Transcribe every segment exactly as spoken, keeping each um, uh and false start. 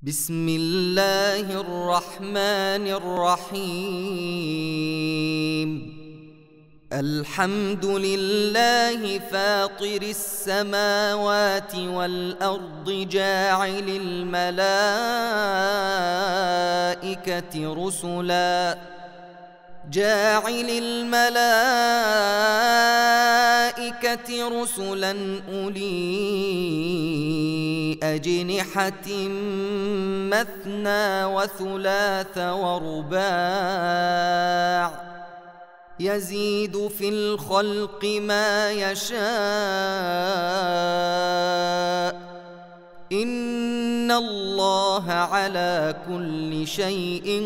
بسم الله الرحمن الرحيم. الحمد لله فاطر السماوات والأرض جاعل الملائكة رسلا جاعل الملائكة رسلا أولي أجنحة مثنى وثلاث ورباع يزيد في الخلق ما يشاء إن الله على كل شيء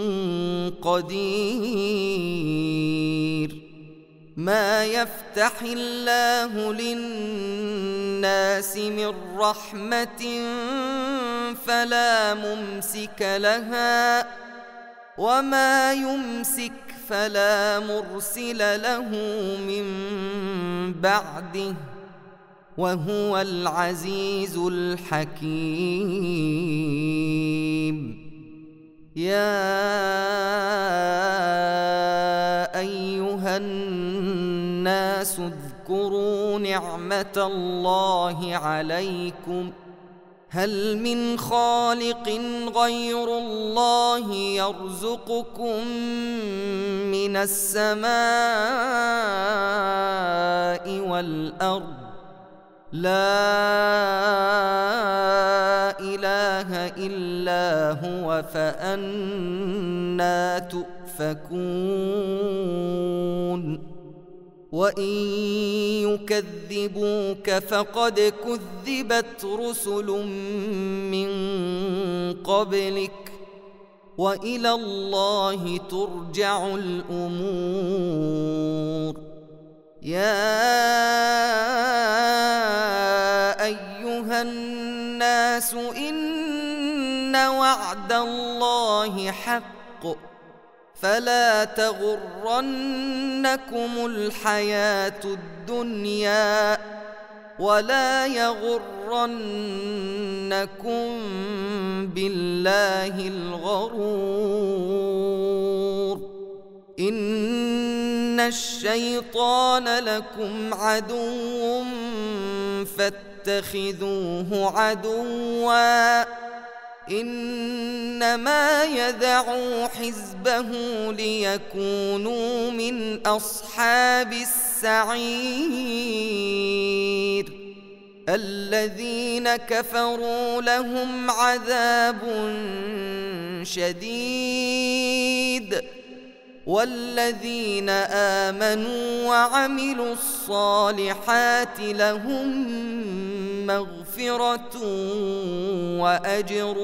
قدير. ما يفتح الله للناس من رحمة فلا ممسك لها وما يمسك فلا مرسل له من بعده وهو العزيز الحكيم. يا أيها الناس اذكروا نعمة الله عليكم هل من خالق غير الله يرزقكم من السماء والأرض لا إله إلا هو فأنى تؤفكون. وإن يكذبوك فقد كذبت رسل من قبلك وإلى الله ترجع الأمور. يا أيها الناس إن وعد الله حق فلا تغرنكم الحياة الدنيا ولا يغرنكم بالله الغرور. إن الشيطان لكم عدو فاتخذوه عدوا إنما يدعو حزبه ليكونوا من أصحاب السعير. الذين كفروا لهم عذاب شديد والذين آمنوا وعملوا الصالحات لهم مغفرة وأجر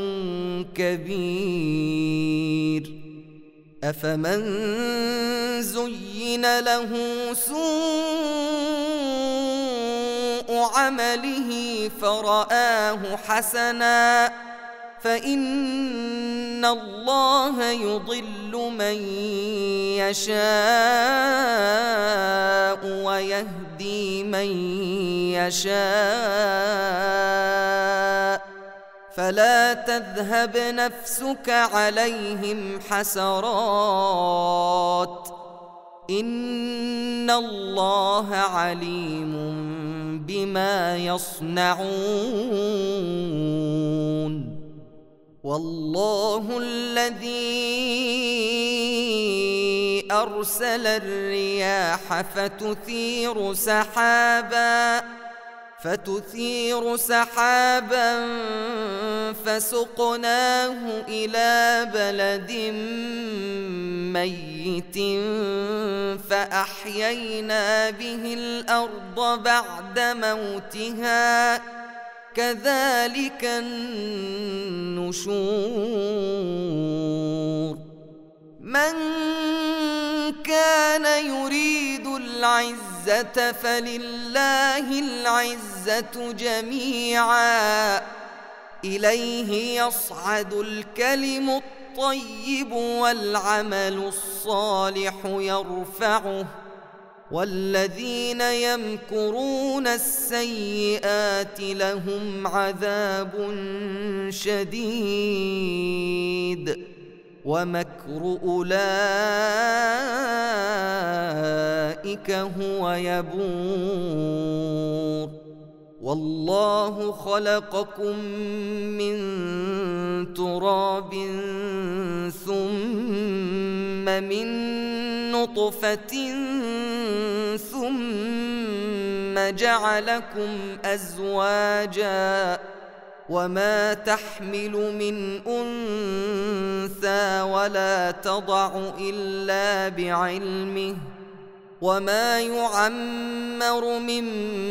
كبير. أفمن زين له سوء عمله فرآه حسنا فإن الله يضل من يشاء ويهدي من يشاء فلا تذهب نفسك عليهم حسرات إن الله عليم بما يصنعون. والله الذي أرسل الرياح فتثير سحابا فتثير سحابا فسقناه إلى بلد ميت فأحيينا به الأرض بعد موتها كذلك النشور. من كان يريد العزة فلله العزة جميعا إليه يصعد الكلم الطيب والعمل الصالح يرفعه والذين يمكرون السيئات لهم عذاب شديد ومكر أولئك هو يبور والله خلقكم من تراب ثم من نطفة ثم جعلكم أزواجا وما تحمل من أنثى ولا تضع إلا بعلمه وما يعمر من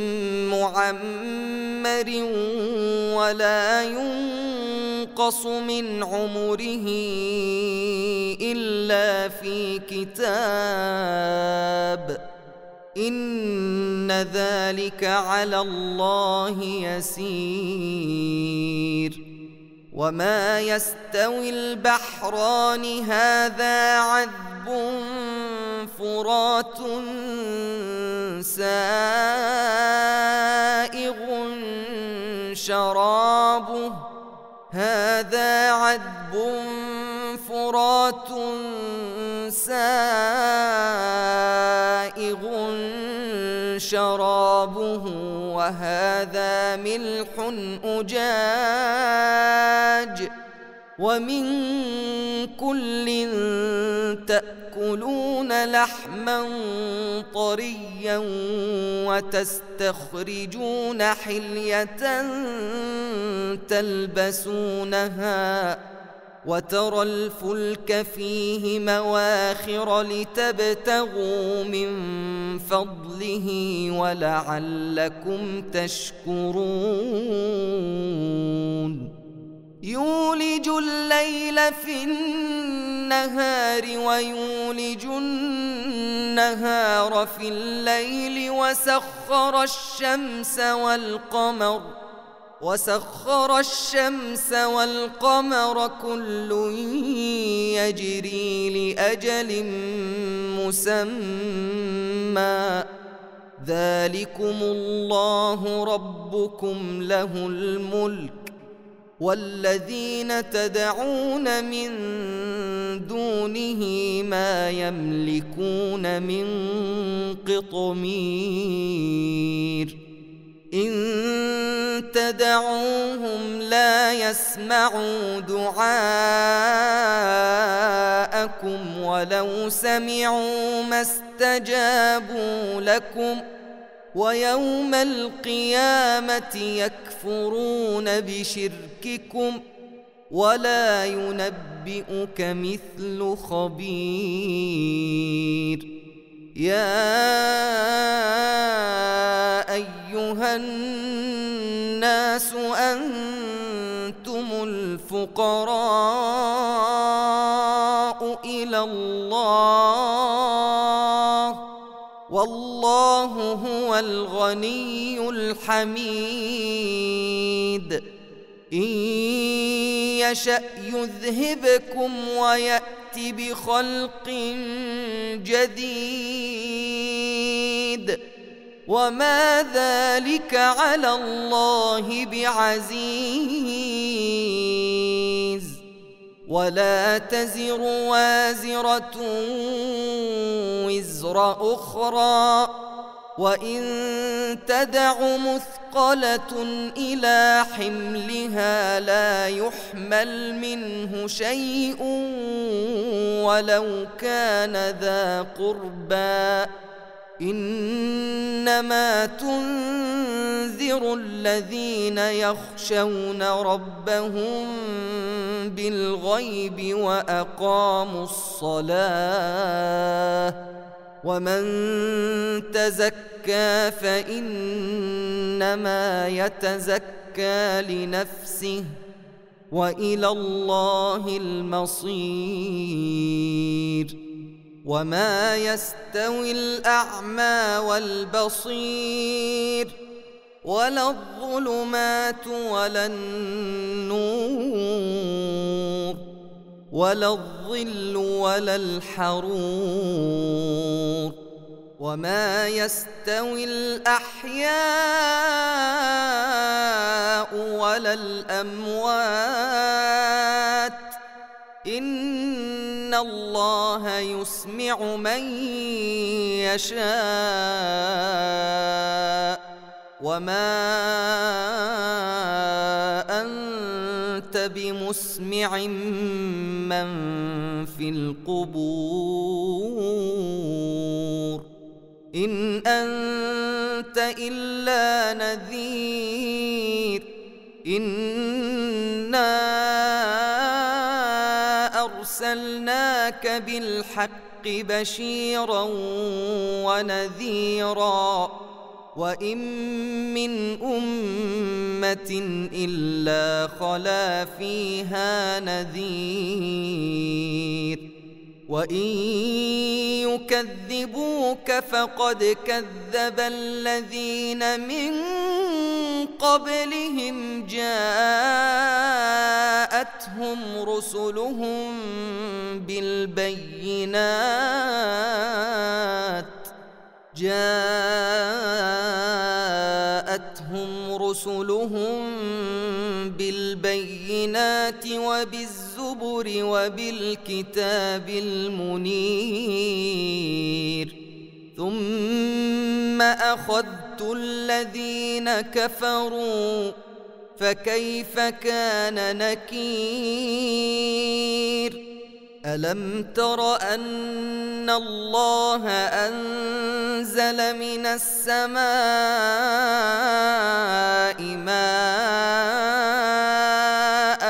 معمر ولا ينقص من عمره إلا في كتاب إن ذلك على الله يسير وما يستوي البحران هذا عذب فرات سائغ شرابه هذا عذب فرات سائغ شرابه وهذا ملح أجاج ومن كل تأكلون لحما طريا وتستخرجون حلية تلبسونها وترى الفلك فيه مواخر لتبتغوا من فضله ولعلكم تشكرون يولج الليل في النهار ويولج النهار في الليل وسخر الشمس والقمر وسخر الشمس والقمر كل يجري لأجل مسمى ذلكم الله ربكم له الملك والذين تدعون من دونه ما يملكون من قطمير إن تدعوهم لا يسمعوا دعاءكم ولو سمعوا ما استجابوا لكم ويوم القيامة يكفرون بشرككم ولا ينبئك مثل خبير يا أيها الناس أنتم الفقراء إلى الله والله هو الغني الحميد إن يشأ يذهبكم ويأت بخلق جديد وما ذلك على الله بعزيز ولا تزر وازرة وزر أخرى وإن تدع مثقلة إلى حملها لا يحمل منه شيء ولو كان ذا قربى إنما تنذر الذين يخشون ربهم بالغيب وأقاموا الصلاة ومن تزكى فإنما يتزكى لنفسه وإلى الله المصير وما يستوي الأعمى والبصير ولا الظلمات ولا النور ولا الظل ولا الحرور وما يستوي الأحياء ولا الأموات إن الله يسمع من يشاء وما أنت بمسمع من في القبور إن أنت إلا نذير إنا أرسلناك بالحق بشيرا ونذيرا وإن من أمة إلا خلا فيها نذير وإن يكذبوك فقد كذب الذين من قبلهم جاءتهم رسلهم بالبينات جاءتهم رسلهم بالبينات وبالزبر وبالكتاب المنير ثم أخذت الذين كفروا فكيف كان نكير ألم تر أن الله أنزل من السماء ماء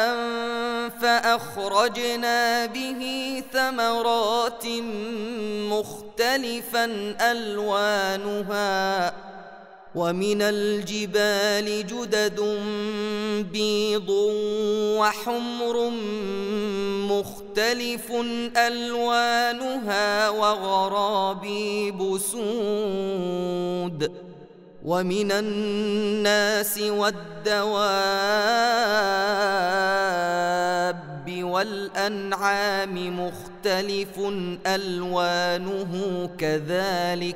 فأخرجنا به ثمرات مختلفا ألوانها ومن الجبال جدد بيض وحمر مختلف ألوانها وغرابيب سود ومن الناس والدواب والأنعام مختلف ألوانه كذلك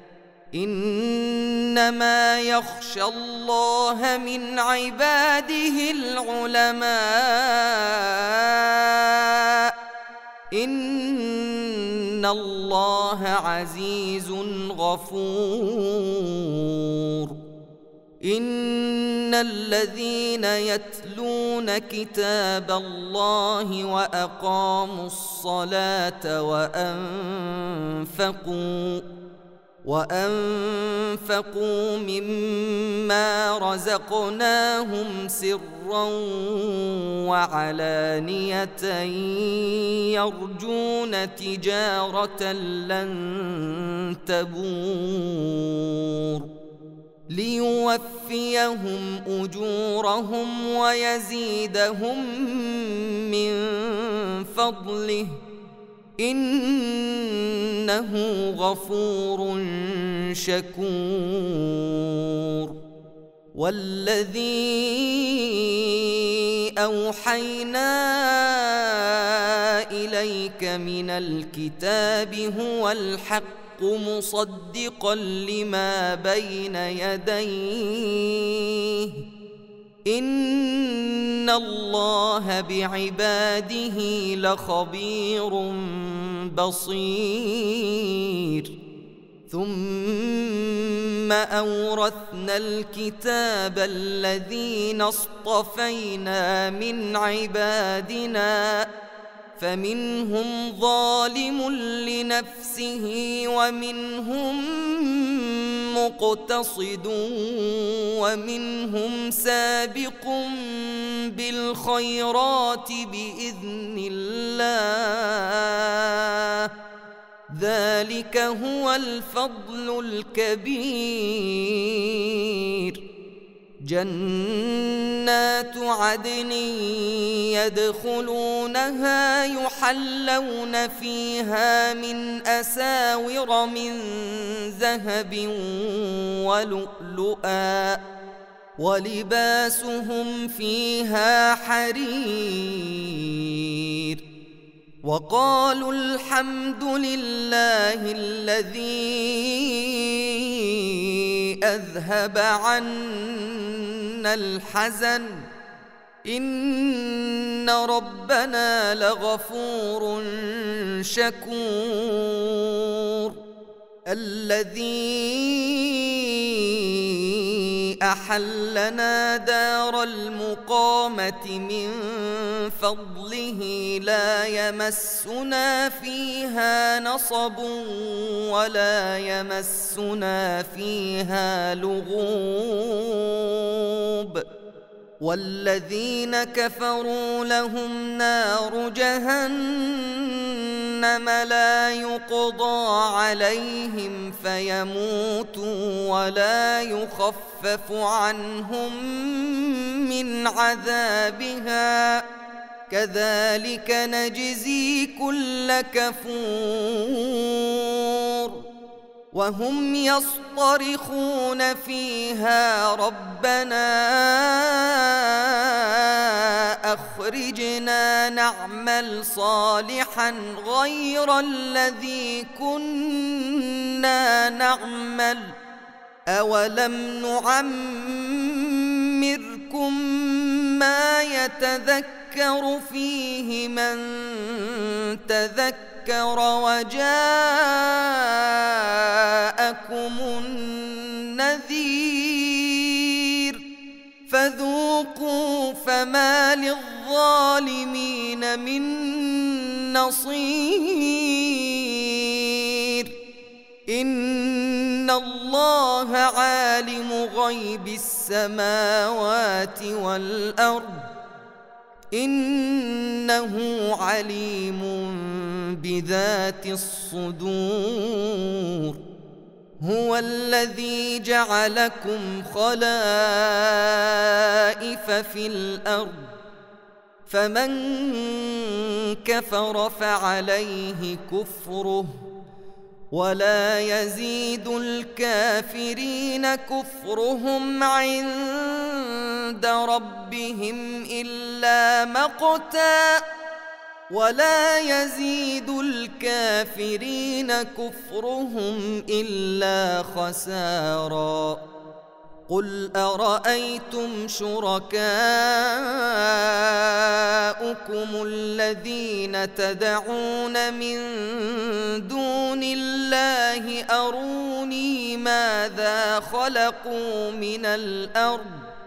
إنما يخشى الله من عباده العلماء إن الله عزيز غفور إن الذين يتلون كتاب الله وأقاموا الصلاة وأنفقوا وأنفقوا مما رزقناهم سرا وعلانية يرجون تجارة لن تبور ليوفيهم أجورهم ويزيدهم من فضله إنه غفور شكور والذي أوحينا إليك من الكتاب هو الحق مصدقا لما بين يديه إن الله بعباده لخبير بصير ثم أورثنا الكتاب الذين اصطفينا من عبادنا فمنهم ظالم لنفسه ومنهم مقتصد ومنهم سابق بالخيرات بإذن الله ذلك هو الفضل الكبير جنات عدن يدخلونها يحلون فيها من أساور من ذهب ولؤلؤا ولباسهم فيها حرير وقالوا الحمد لله الذي أذهب عنا الحزن إن ربنا لغفور شكور الذي أحلنا دار المقامة من فضله لا يمسنا فيها نصب ولا يمسنا فيها لغوب والذين كفروا لهم نار جهنم لا يقضى عليهم فيموتوا ولا يخفف عنهم من عذابها كذلك نجزي كل كفور وهم يصطرخون فيها ربنا أخرجنا نعمل صالحا غير الذي كنا نعمل أولم نعمركم ما يتذكر فيه من تذكر وجاءكم النذير فذوقوا فما للظالمين من نصير إن الله عالم غيب السماوات والأرض إنه عليم بذات الصدور هو الذي جعلكم خلائف في الأرض فمن كفر فعليه كفره ولا يزيد الكافرين كفرهم عند ربهم إلا مقتا ولا يزيد الكافرين كفرهم إلا خسارا قل أرأيتم شركاءكم الذين تدعون من دون الله أروني ماذا خلقوا من الأرض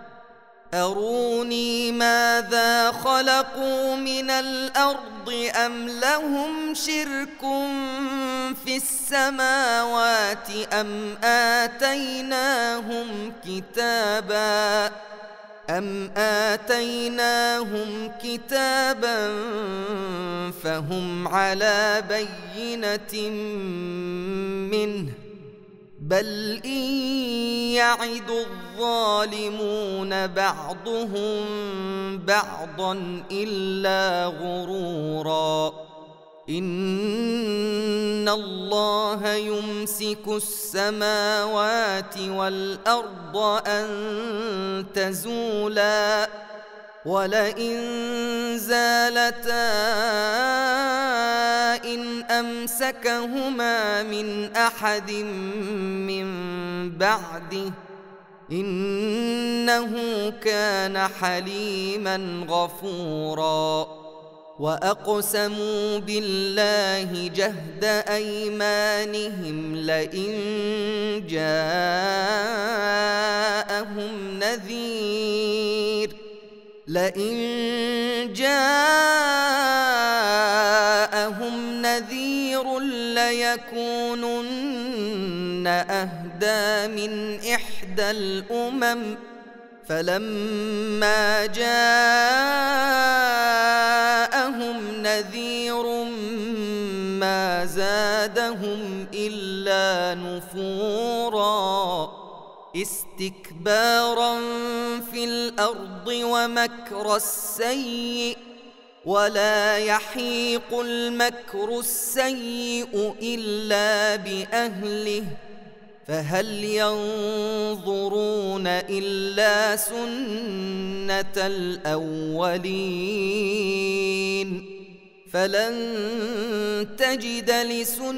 أروني ماذا خلقوا من الأرض أم لهم شرك في السماوات أم آتيناهم كتابا أم آتيناهم كتابا فهم على بينة منه بل إن يعد الظالمون بعضهم بعضا إلا غرورا إن الله يمسك السماوات والأرض أن تزولا ولئن زالتا إن أمسكهما من أحد من بعده إنه كان حليما غفورا وأقسموا بالله جهد أيمانهم لئن جاءهم نذير لئن جاءهم نذير ليكونن أهدى من إحدى الأمم فلما جاءهم نذير ما زادهم إلا نفورا استكبارا في الأرض ومكر السيء ولا يحيق المكر السيء إلا بأهله فهل ينظرون إلا سنة الأولين فلن تجد لسنة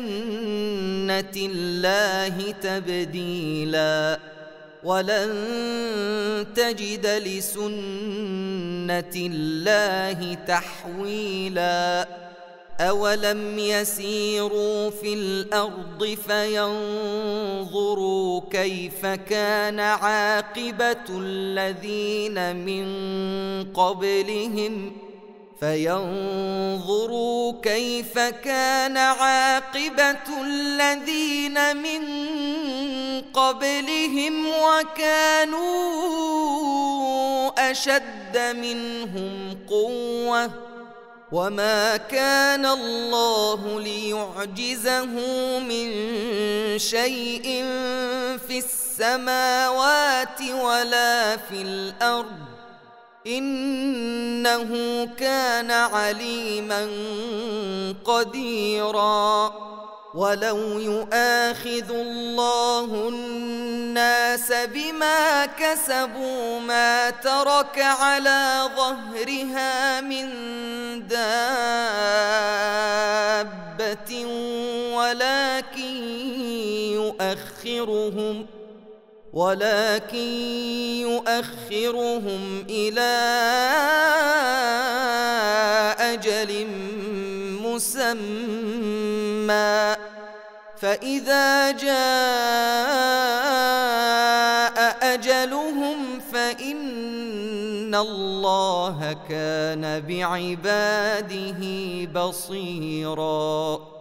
الله تبديلا ولن تجد لسنة الله تحويلا أولم يسيروا في الأرض فينظروا كيف كان عاقبة الذين من قبلهم فينظروا كيف كان عاقبة الذين من قبلهم وكانوا أشد منهم قوة وما كان الله ليعجزه من شيء في السماوات ولا في الأرض إنه كان عليما قديرا ولو يؤاخذ الله الناس بما كسبوا ما ترك على ظهرها من دابة ولكن يؤخرهم ولكن يؤخرهم إلى أجل مسمى فإذا جاء أجلهم فإن الله كان بعباده بصيراً.